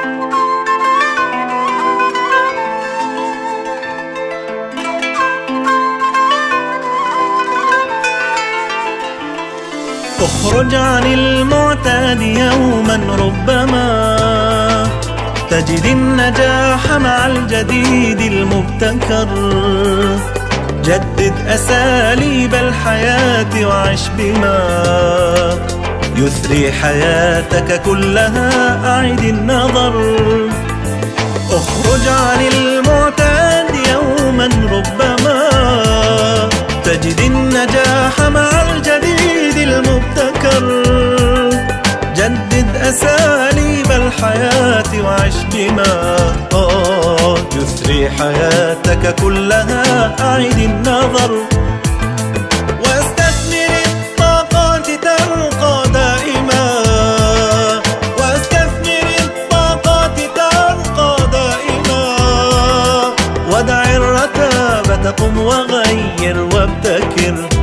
اخرج عن المعتاد يوما ربما تجد النجاح مع الجديد المبتكر. جدد أساليب الحياة وعش بما يثري حياتك كلها، أعد النظر. اخرج عن المعتاد يوما ربما تجد النجاح مع الجديد المبتكر. جدد أساليب الحياة وعش بما يثري حياتك كلها، أعد النظر. واستثمر الطاقات ترقى دائما، واستثمر الطاقات ترقى دائما. ودع الرتابة، قم وغير وابتكر.